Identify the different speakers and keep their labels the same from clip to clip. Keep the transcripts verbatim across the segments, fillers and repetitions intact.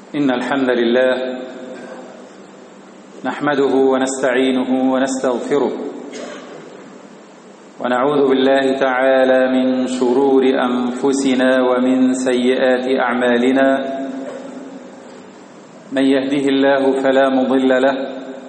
Speaker 1: إن الحمد لله نحمده ونستعينه ونستغفره ونعوذ بالله تعالى من شرور أنفسنا ومن سيئات أعمالنا. من يهده الله فلا مضل له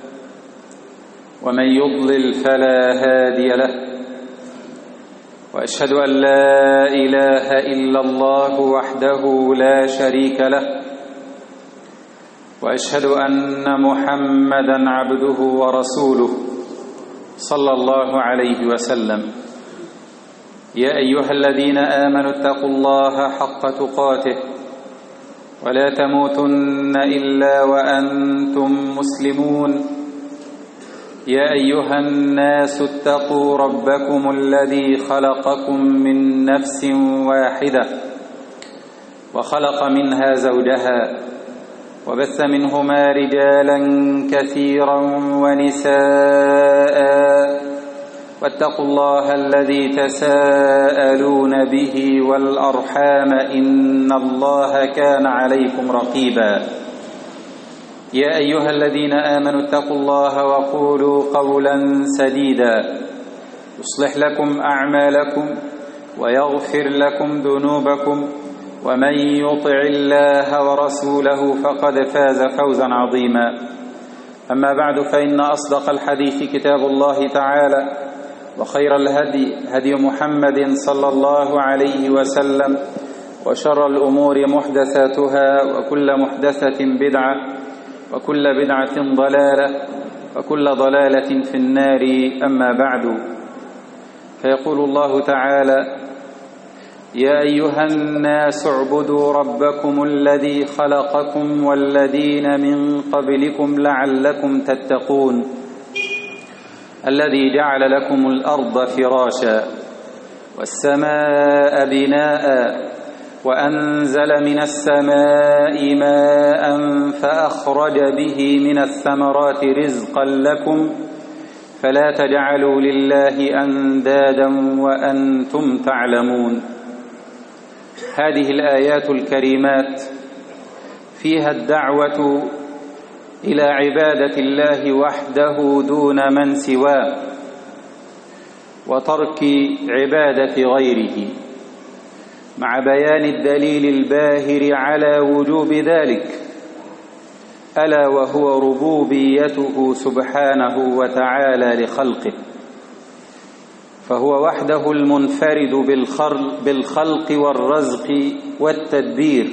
Speaker 1: ومن يضلل فلا هادي له، وأشهد أن لا إله إلا الله وحده لا شريك له، وأشهد أن محمدًا عبده ورسوله صلى الله عليه وسلم. يا أيها الذين آمنوا اتقوا الله حق تقاته ولا تموتن إلا وأنتم مسلمون. يا أيها الناس اتقوا ربكم الذي خلقكم من نفس واحدة وخلق منها زوجها وبث منهما رجالا كثيرا ونساء، واتقوا الله الذي تساءلون به والأرحام إن الله كان عليكم رقيبا. يا أيها الذين آمنوا اتقوا الله وقولوا قولا سديدا يصلح لكم أعمالكم ويغفر لكم ذنوبكم، ومن يطع الله ورسوله فقد فاز فوزا عظيما. أما بعد، فإن أصدق الحديث كتاب الله تعالى، وخير الهدي هدي محمد صلى الله عليه وسلم، وشر الأمور محدثاتها، وكل محدثة بدعة، وكل بدعة ضلالة، وكل ضلالة في النار. أما بعد، فيقول الله تعالى: يا أيها الناس اعبدوا ربكم الذي خلقكم والذين من قبلكم لعلكم تتقون، الذي جعل لكم الأرض فراشا والسماء بناء وأنزل من السماء ماء فأخرج به من الثمرات رزقا لكم فلا تجعلوا لله أندادا وأنتم تعلمون. هذه الآيات الكريمات فيها الدعوة إلى عبادة الله وحده دون من سواه، وترك عبادة غيره، مع بيان الدليل الباهر على وجوب ذلك، ألا وهو ربوبيته سبحانه وتعالى لخلقه، فهو وحده المنفرد بالخلق والرزق والتدبير.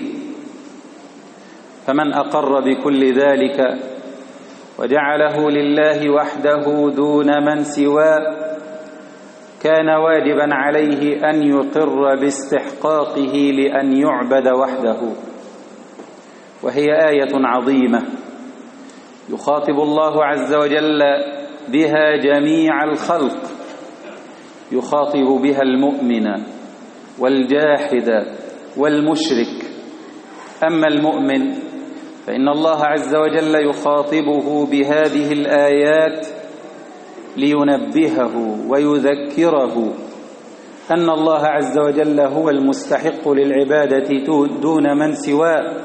Speaker 1: فمن أقر بكل ذلك وجعله لله وحده دون من سواه كان واجبا عليه أن يقر باستحقاقه لأن يعبد وحده. وهي آية عظيمة يخاطب الله عز وجل بها جميع الخلق، يخاطب بها المؤمن والجاحد والمشرك. أما المؤمن فإن الله عز وجل يخاطبه بهذه الآيات لينبهه ويذكره أن الله عز وجل هو المستحق للعبادة دون من سواه،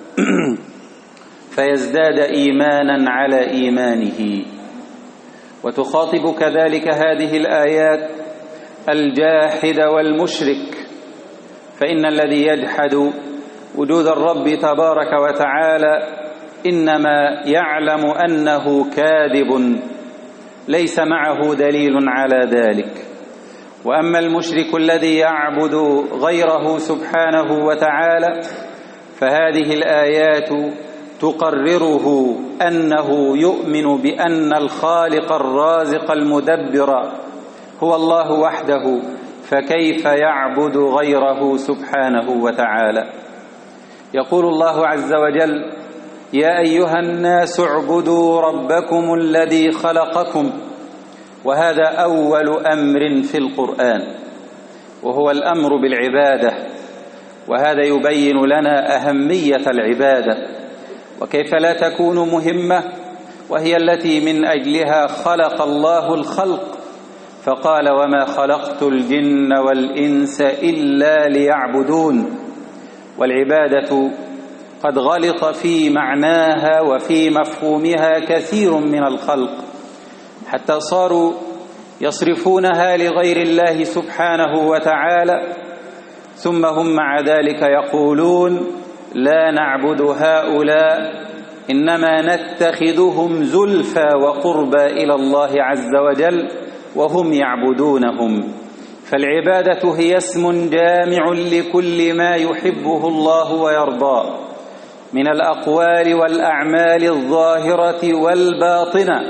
Speaker 1: فيزداد إيمانا على إيمانه. وتخاطب كذلك هذه الآيات الجاحد والمشرك، فإن الذي يجحد وجود الرب تبارك وتعالى إنما يعلم أنه كاذب ليس معه دليل على ذلك. وأما المشرك الذي يعبد غيره سبحانه وتعالى فهذه الآيات تقرره أنه يؤمن بأن الخالق الرازق المدبر هو الله وحده، فكيف يعبد غيره سبحانه وتعالى؟ يقول الله عز وجل: يا أيها الناس اعبدوا ربكم الذي خلقكم. وهذا أول أمر في القرآن، وهو الأمر بالعبادة. وهذا يبين لنا أهمية العبادة وكيف لا تكون مهمة، وهي التي من أجلها خلق الله الخلق، فقال: وما خلقت الجن والإنس إلا ليعبدون. والعبادة قد غلط في معناها وفي مفهومها كثير من الخلق، حتى صاروا يصرفونها لغير الله سبحانه وتعالى، ثم هم مع ذلك يقولون لا نعبد هؤلاء إنما نتخذهم زلفى وقربى إلى الله عز وجل وهم يعبدونهم. فالعبادة هي اسم جامع لكل ما يحبه الله ويرضاه من الأقوال والأعمال الظاهرة والباطنة.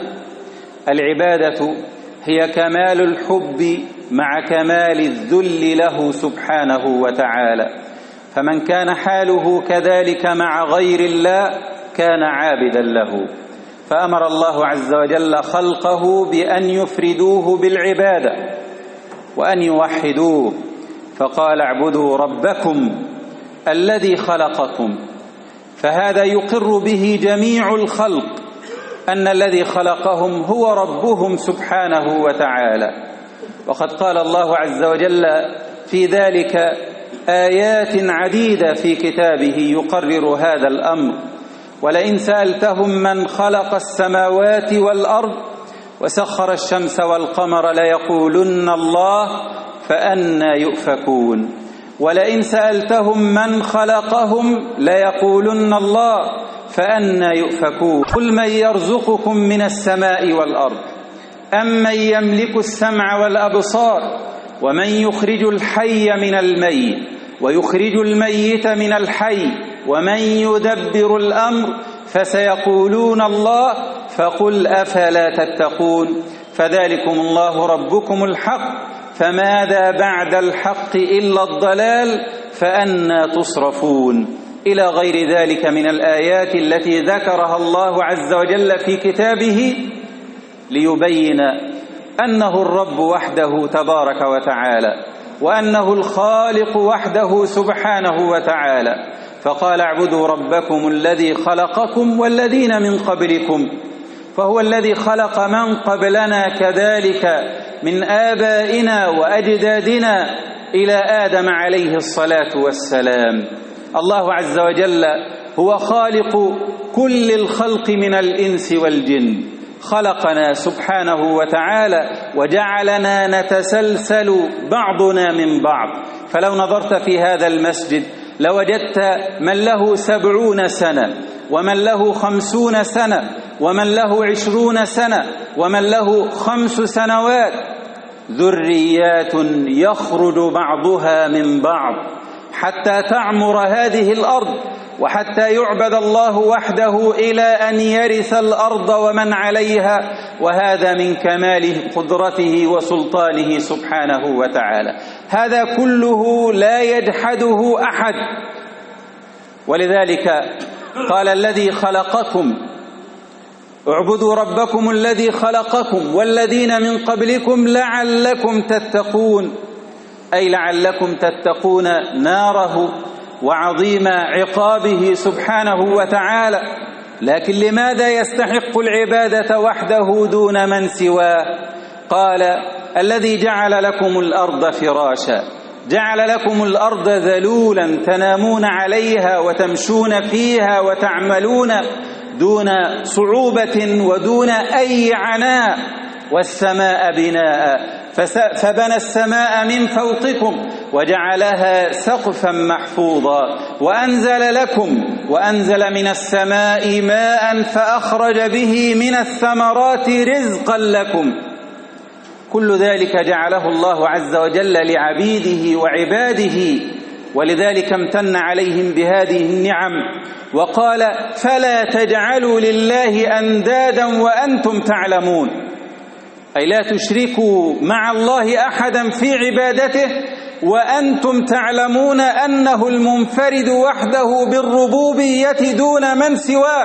Speaker 1: العبادة هي كمال الحب مع كمال الذل له سبحانه وتعالى، فمن كان حاله كذلك مع غير الله كان عابدا له. فأمر الله عز وجل خلقه بأن يفردوه بالعبادة وأن يوحدوه، فقال اعبدوا ربكم الذي خلقكم. فهذا يقر به جميع الخلق أن الذي خلقهم هو ربهم سبحانه وتعالى. وقد قال الله عز وجل في ذلك آيات عديدة في كتابه يقرر هذا الأمر: ولئن سألتهم من خلق السماوات والأرض وسخر الشمس والقمر ليقولن الله فأنى يؤفكون. ولئن سألتهم من خلقهم ليقولن الله فأنى يؤفكون. قل من يرزقكم من السماء والأرض أمن يملك السمع والأبصار ومن يخرج الحي من الميت ويخرج الميت من الحي ومن يدبر الأمر فسيقولون الله فقل أفلا تتقون. فذلكم الله ربكم الحق فماذا بعد الحق إلا الضلال فأنى تصرفون. إلى غير ذلك من الآيات التي ذكرها الله عز وجل في كتابه ليبين أنه الرب وحده تبارك وتعالى، وأنه الخالق وحده سبحانه وتعالى. فقال اعبدوا ربكم الذي خلقكم والذين من قبلكم، فهو الذي خلق من قبلنا كذلك من آبائنا وأجدادنا إلى آدم عليه الصلاة والسلام. الله عز وجل هو خالق كل الخلق من الإنس والجن، خلقنا سبحانه وتعالى وجعلنا نتسلسل بعضنا من بعض. فلو نظرت في هذا المسجد لوجدت من له سبعون سنة ومن له خمسون سنة ومن له عشرون سنة ومن له خمس سنوات، ذريات يخرج بعضها من بعض حتى تعمر هذه الأرض وحتى يعبد الله وحده إلى أن يرث الأرض ومن عليها، وهذا من كمال قدرته وسلطانه سبحانه وتعالى. هذا كله لا يجحده أحد. ولذلك قال الذي خلقكم اعبدوا ربكم الذي خلقكم والذين من قبلكم لعلكم تتقون، أي لعلكم تتقون ناره وعظيم عقابه سبحانه وتعالى. لكن لماذا يستحق العبادة وحده دون من سواه؟ قال الذي جعل لكم الأرض فراشا، جعل لكم الأرض ذلولا تنامون عليها وتمشون فيها وتعملون دون صعوبة ودون أي عناء، والسماء بناء فبنى السماء من فوقكم وجعلها سقفا محفوظا وأنزل لكم وأنزل من السماء ماء فأخرج به من الثمرات رزقا لكم. كل ذلك جعله الله عز وجل لعبيده وعباده، ولذلك امتن عليهم بهذه النعم وقال فلا تجعلوا لله أندادا وأنتم تعلمون، أي لا تشركوا مع الله أحدا في عبادته وأنتم تعلمون أنه المنفرد وحده بالربوبية دون من سواه.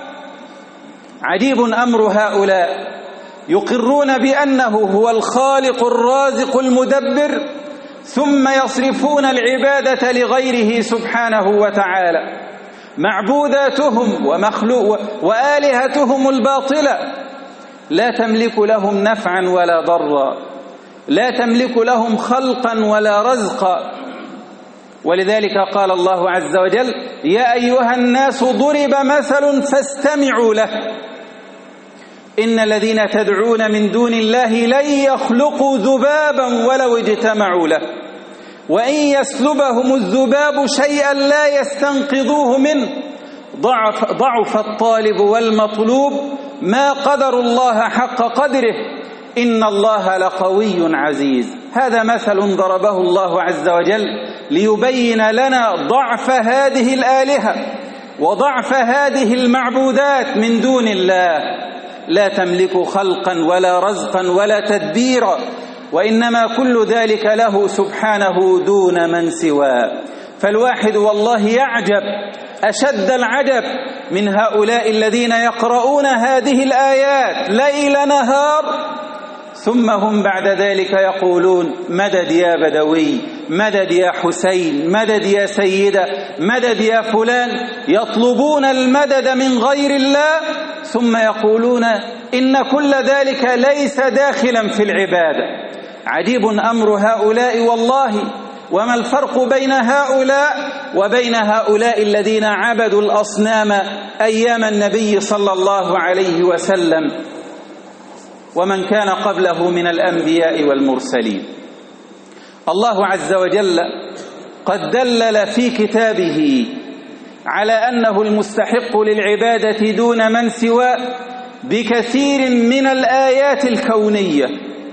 Speaker 1: عجيب أمر هؤلاء، يقرون بأنه هو الخالق الرازق المدبر، ثم يصرفون العبادة لغيره سبحانه وتعالى. معبوداتهم ومخلوق وآلهتهم الباطلة لا تملك لهم نفعا ولا ضرا، لا تملك لهم خلقا ولا رزقا، ولذلك قال الله عز وجل: يا أيها الناس ضرب مثل فاستمعوا له إن الذين تدعون من دون الله لن يخلقوا ذبابا ولو اجتمعوا له وإن يسلبهم الذباب شيئا لا يستنقذوه منه ضعف, ضعف الطالب والمطلوب ما قدر الله حق قدره إن الله لقوي عزيز. هذا مثل ضربه الله عز وجل ليبين لنا ضعف هذه الآلهة وضعف هذه المعبودات من دون الله، لا تملك خلقا ولا رزقا ولا تدبيرا، وإنما كل ذلك له سبحانه دون من سواه. فالواحد والله يعجب أشد العجب من هؤلاء الذين يقرؤون هذه الآيات ليل نهار ثم هم بعد ذلك يقولون: مدد يا بدوي، مدد يا حسين، مدد يا سيدة، مدد يا فلان. يطلبون المدد من غير الله ثم يقولون إن كل ذلك ليس داخلا في العبادة. عجيب أمر هؤلاء والله. وما الفرق بين هؤلاء وبين هؤلاء الذين عبدوا الأصنام أيام النبي صلى الله عليه وسلم ومن كان قبله من الأنبياء والمرسلين؟ الله عز وجل قد دلل في كتابه على أنه المستحق للعبادة دون من سواه بكثير من الآيات الكونية،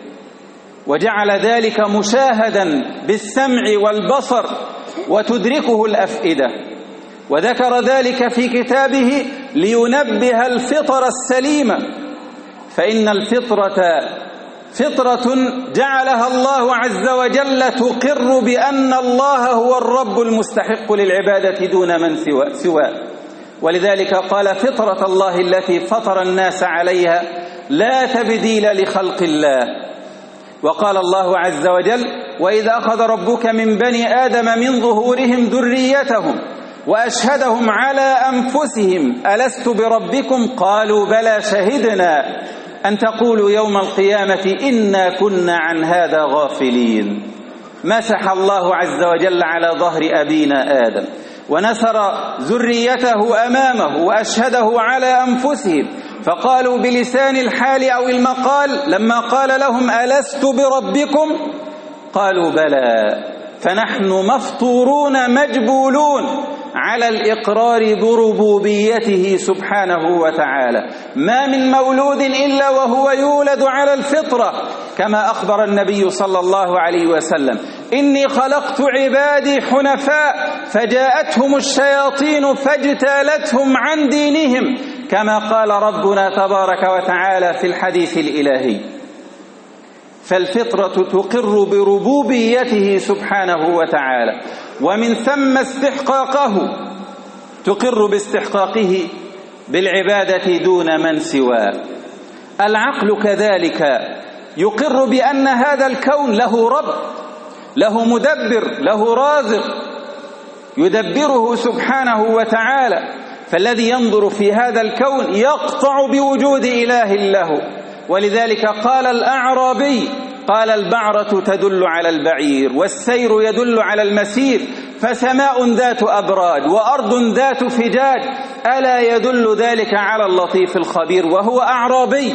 Speaker 1: وجعل ذلك مشاهدا بالسمع والبصر وتدركه الأفئدة، وذكر ذلك في كتابه لينبه الفطر السليمة، فإن الفطرة فطرة جعلها الله عز وجل تقر بأن الله هو الرب المستحق للعبادة دون من سواه. ولذلك قال: فطرة الله التي فطر الناس عليها لا تبديل لخلق الله. وقال الله عز وجل: وإذ أخذ ربك من بني آدم من ظهورهم ذريتهم وأشهدهم على أنفسهم ألست بربكم قالوا بلى شهدنا أن تقولوا يوم القيامة إنا كنا عن هذا غافلين. مسح الله عز وجل على ظهر أبينا آدم ونثر ذريته أمامه وأشهده على أنفسهم، فقالوا بلسان الحال أو المقال لما قال لهم ألست بربكم قالوا بلى. فنحن مفطورون مجبولون على الإقرار بربوبيته سبحانه وتعالى. ما من مولود إلا وهو يولد على الفطرة، كما أخبر النبي صلى الله عليه وسلم: إني خلقت عبادي حنفاء فجاءتهم الشياطين فاجتالتهم عن دينهم، كما قال ربنا تبارك وتعالى في الحديث الإلهي. فالفطرة تقر بربوبيته سبحانه وتعالى، ومن ثم استحقاقه تقر باستحقاقه بالعبادة دون من سواه. العقل كذلك يقر بأن هذا الكون له رب، له مدبر، له رازق يدبره سبحانه وتعالى. فالذي ينظر في هذا الكون يقطع بوجود إله له. ولذلك قال الأعرابي: قال البعرة تدل على البعير والسير يدل على المسير، فسماء ذات أبراج وأرض ذات فجاج، ألا يدل ذلك على اللطيف الخبير؟ وهو أعرابي.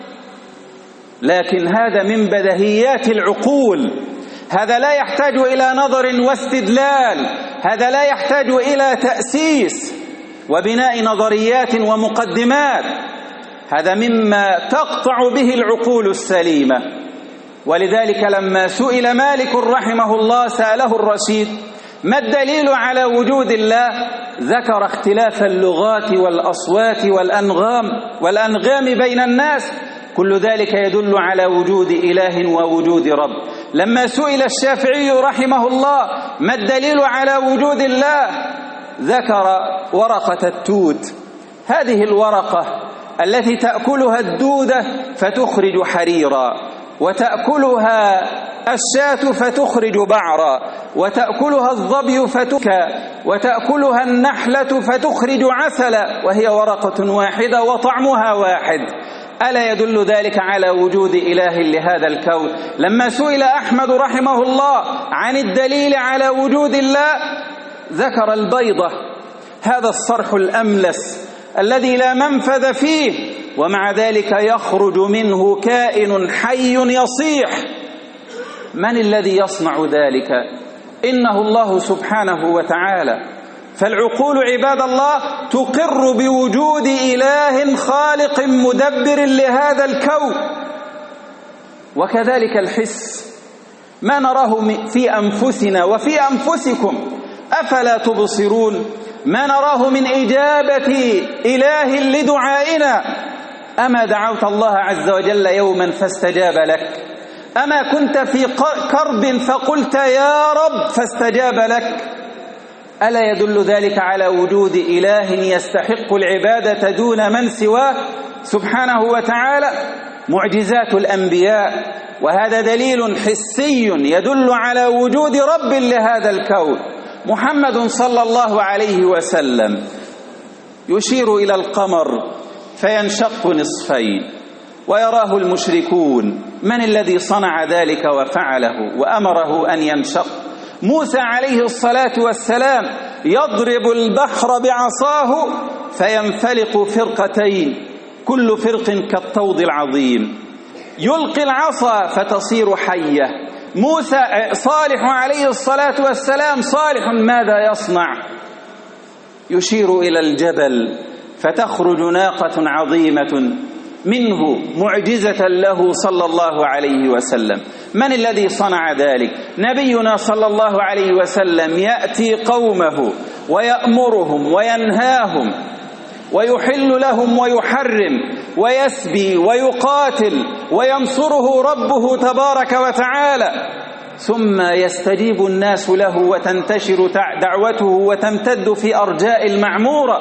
Speaker 1: لكن هذا من بديهيات العقول، هذا لا يحتاج إلى نظر واستدلال، هذا لا يحتاج إلى تأسيس وبناء نظريات ومقدمات، هذا مما تقطع به العقول السليمة. ولذلك لما سئل مالك رحمه الله سأله الرشيد: ما الدليل على وجود الله؟ ذكر اختلاف اللغات والأصوات والأنغام والأنغام بين الناس، كل ذلك يدل على وجود إله ووجود رب. لما سئل الشافعي رحمه الله: ما الدليل على وجود الله؟ ذكر ورقة التوت، هذه الورقة التي تأكلها الدودة فتخرج حريرا، وتأكلها الشاة فتخرج بعرا، وتأكلها الظبي فتكى، وتأكلها النحلة فتخرج عسلا، وهي ورقة واحدة وطعمها واحد. ألا يدل ذلك على وجود إله لهذا الكون؟ لما سئل أحمد رحمه الله عن الدليل على وجود الله ذكر البيضة، هذا الصرح الأملس الذي لا منفذ فيه، ومع ذلك يخرج منه كائن حي يصيح. من الذي يصنع ذلك؟ إنه الله سبحانه وتعالى. فالعقول عباد الله تقر بوجود إله خالق مدبر لهذا الكون. وكذلك الحس، ما نراه في أنفسنا وفي أنفسكم، أفلا تبصرون؟ ما نراه من إجابة إله لدعائنا. أما دعوت الله عز وجل يوما فاستجاب لك؟ أما كنت في كرب فقلت يا رب فاستجاب لك؟ ألا يدل ذلك على وجود إله يستحق العبادة دون من سواه سبحانه وتعالى؟ معجزات الأنبياء، وهذا دليل حسي يدل على وجود رب لهذا الكون. محمد صلى الله عليه وسلم يشير إلى القمر فينشق نصفين ويراه المشركون. من الذي صنع ذلك وفعله وأمره أن ينشق؟ موسى عليه الصلاة والسلام يضرب البحر بعصاه فينفلق فرقتين، كل فرق كالطود العظيم، يلقي العصا فتصير حية. موسى صالح عليه الصلاة والسلام صالح ماذا يصنع؟ يشير إلى الجبل فتخرج ناقة عظيمة منه معجزة له صلى الله عليه وسلم. من الذي صنع ذلك؟ نبينا صلى الله عليه وسلم يأتي قومه ويأمرهم وينهاهم ويحل لهم ويحرم ويسبي ويقاتل وينصره ربه تبارك وتعالى، ثم يستجيب الناس له وتنتشر دعوته وتمتد في أرجاء المعمورة.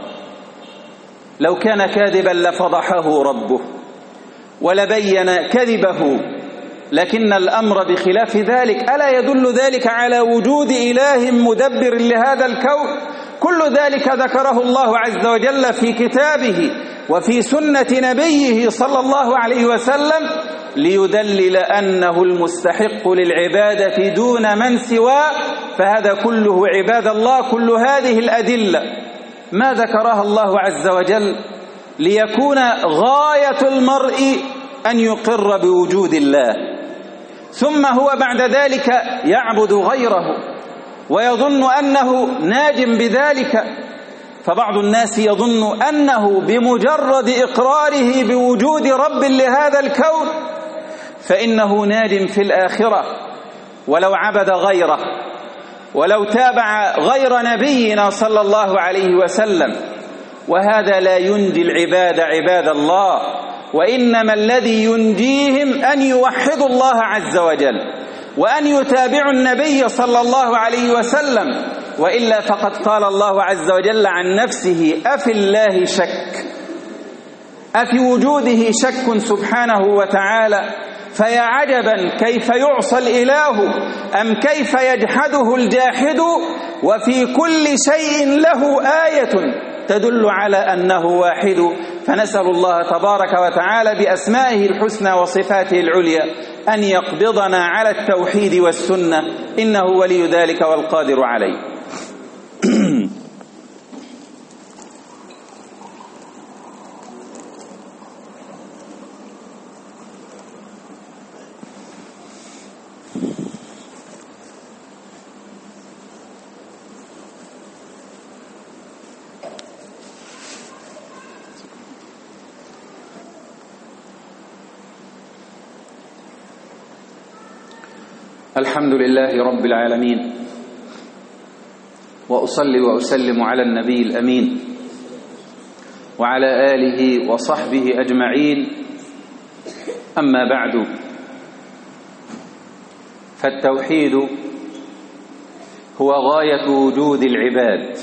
Speaker 1: لو كان كاذبا لفضحه ربه ولبين كذبه، لكن الأمر بخلاف ذلك. ألا يدل ذلك على وجود إله مدبر لهذا الكون؟ كل ذلك ذكره الله عز وجل في كتابه وفي سنة نبيه صلى الله عليه وسلم ليدلل أنه المستحق للعبادة دون من سواه. فهذا كله عباد الله، كل هذه الأدلة ما ذكرها الله عز وجل ليكون غاية المرء أن يقر بوجود الله، ثم هو بعد ذلك يعبد غيره ويظن أنه ناج بذلك. فبعض الناس يظن أنه بمجرد إقراره بوجود رب لهذا الكون فإنه ناج في الآخرة، ولو عبد غيره ولو تابع غير نبينا صلى الله عليه وسلم. وهذا لا ينجي العباد عباد الله، وإنما الذي ينجيهم أن يوحدوا الله عز وجل وأن يتابعوا النبي صلى الله عليه وسلم، وإلا فقد قال الله عز وجل عن نفسه: أفي الله شك، أفي وجوده شك سبحانه وتعالى. فيا عجبا كيف يعصى الإله أم كيف يجحده الجاحد، وفي كل شيء له آية تدل على أنه واحد. فنسأل الله تبارك وتعالى بأسمائه الحسنى وصفاته العليا أن يقبضنا على التوحيد والسنة، إنه ولي ذلك والقادر عليه. الحمد لله رب العالمين، وأصلي وأسلم على النبي الأمين وعلى آله وصحبه أجمعين. أما بعد، فالتوحيد هو غاية وجود العباد.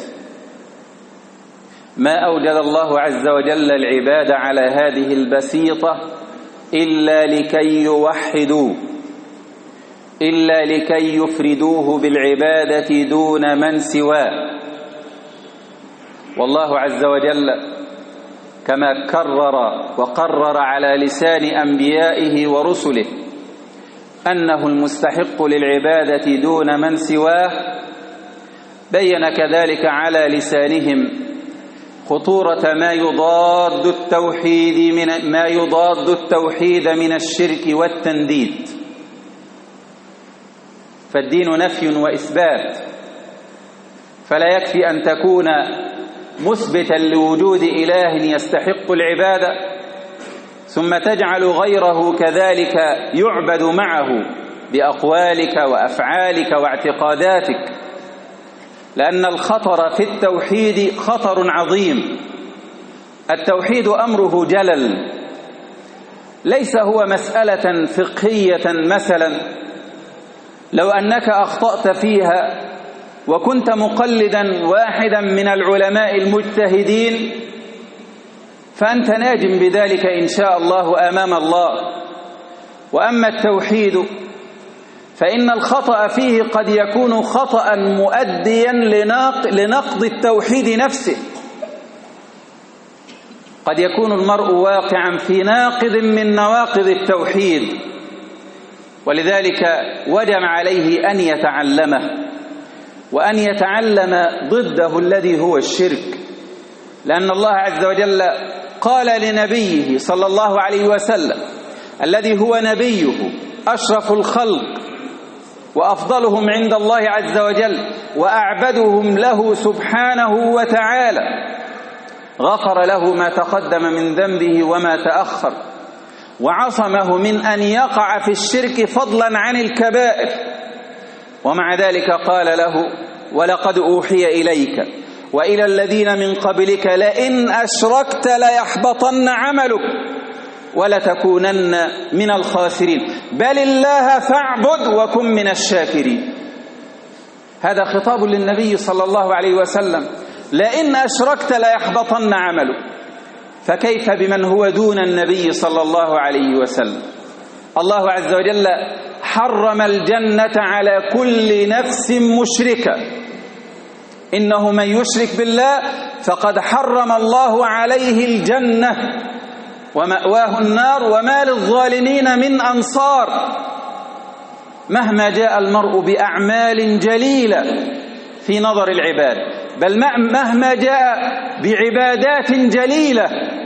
Speaker 1: ما أوجد الله عز وجل العباد على هذه البسيطة إلا لكي يوحدوا، إلا لكي يفردوه بالعبادة دون من سواه. والله عز وجل كما كرر وقرر على لسان أنبيائه ورسله أنه المستحق للعبادة دون من سواه، بين كذلك على لسانهم خطورة ما يضاد التوحيد من ما يضاد التوحيد من الشرك والتنديد. فالدين نفي وإثبات، فلا يكفي أن تكون مثبتا لوجود إله يستحق العبادة ثم تجعل غيره كذلك يعبد معه بأقوالك وأفعالك واعتقاداتك، لأن الخطر في التوحيد خطر عظيم. التوحيد أمره جلل، ليس هو مسألة فقهية مثلا لو أنك أخطأت فيها وكنت مقلدا واحدا من العلماء المجتهدين فأنت ناجم بذلك إن شاء الله أمام الله. وأما التوحيد فإن الخطأ فيه قد يكون خطأ مؤديا لنقض التوحيد نفسه، قد يكون المرء واقعا في ناقض من نواقض التوحيد، ولذلك وجب عليه أن يتعلمه وأن يتعلم ضده الذي هو الشرك، لأن الله عز وجل قال لنبيه صلى الله عليه وسلم الذي هو نبيه أشرف الخلق وأفضلهم عند الله عز وجل وأعبدهم له سبحانه وتعالى، غفر له ما تقدم من ذنبه وما تأخر وعصمه من أن يقع في الشرك فضلا عن الكبائر، ومع ذلك قال له ولقد أوحي إليك وإلى الذين من قبلك لئن أشركت ليحبطن عملك ولتكونن من الخاسرين بل الله فاعبد وكن من الشاكرين. هذا خطاب للنبي صلى الله عليه وسلم، لئن أشركت ليحبطن عملك، فكيف بمن هو دون النبي صلى الله عليه وسلم؟ الله عز وجل حرم الجنة على كل نفس مشركة، إنه من يشرك بالله فقد حرم الله عليه الجنة ومأواه النار وما للظالمين من أنصار. مهما جاء المرء بأعمال جليلة في نظر العباد، بل مهما جاء بعبادات جليلة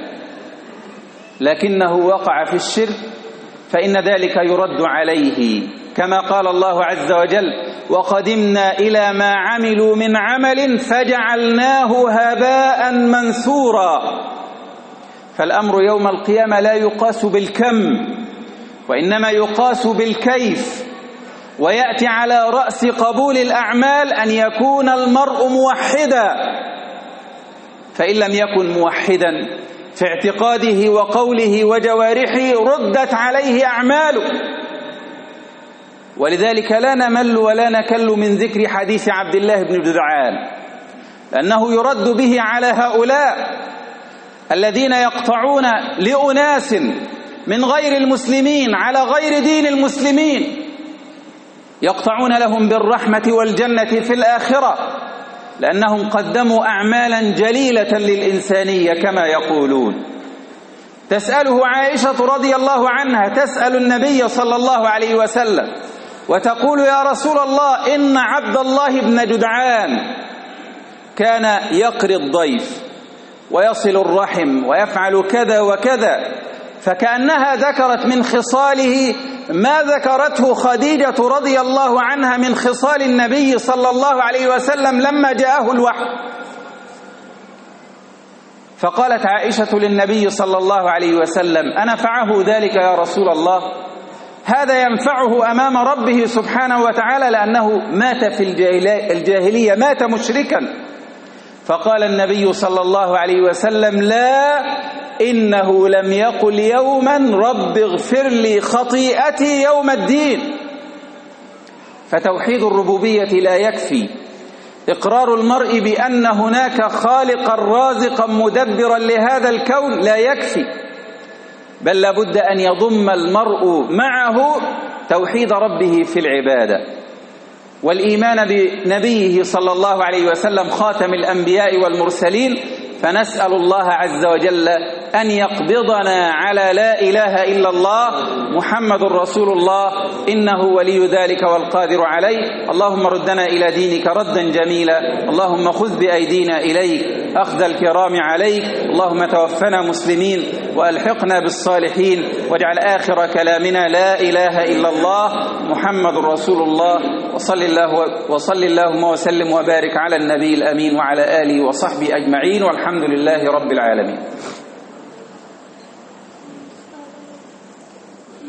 Speaker 1: لكنه وقع في الشرك فإن ذلك يرد عليه، كما قال الله عز وجل وقدمنا إلى ما عملوا من عمل فجعلناه هباء منثورا. فالأمر يوم القيامة لا يقاس بالكم وإنما يقاس بالكيف، ويأتي على رأس قبول الأعمال أن يكون المرء موحدا، فإن لم يكن موحدا في اعتقاده وقوله وجوارحه ردت عليه أعماله. ولذلك لا نمل ولا نكل من ذكر حديث عبد الله بن جدعان، لأنه يرد به على هؤلاء الذين يقطعون لأناس من غير المسلمين على غير دين المسلمين، يقطعون لهم بالرحمة والجنة في الآخرة لأنهم قدموا أعمالا جليلة للإنسانية كما يقولون. تسأله عائشة رضي الله عنها تسأل النبي صلى الله عليه وسلم وتقول يا رسول الله إن عبد الله بن جدعان كان يقري الضيف ويصل الرحم ويفعل كذا وكذا، فكأنها ذكرت من خصاله ما ذكرته خديجة رضي الله عنها من خصال النبي صلى الله عليه وسلم لما جاءه الوحي. فقالت عائشة للنبي صلى الله عليه وسلم أنفعه ذلك يا رسول الله؟ هذا ينفعه أمام ربه سبحانه وتعالى لأنه مات في الجاهلية، مات مشركا. فقال النبي صلى الله عليه وسلم لا، إنه لم يقل يوما رب اغفر لي خطيئتي يوم الدين. فتوحيد الربوبية لا يكفي، إقرار المرء بأن هناك خالقا رازقا مدبرا لهذا الكون لا يكفي، بل لابد أن يضم المرء معه توحيد ربه في العبادة والإيمان بنبيه صلى الله عليه وسلم خاتم الأنبياء والمرسلين، فنسأل الله عز وجل أن يقبضنا على لا إله إلا الله محمد رسول الله، إنه ولي ذلك والقادر عليه. اللهم ردنا إلى دينك ردا جميلا، اللهم خذ بأيدينا إليك أخذ الكرام عليك، اللهم توفنا مسلمين وألحقنا بالصالحين، واجعل آخر كلامنا لا إله إلا الله محمد رسول الله. وصل الله وصل اللهم وسلم وبارك على النبي الأمين وعلى آله وصحبه أجمعين، والحمد لله رب العالمين.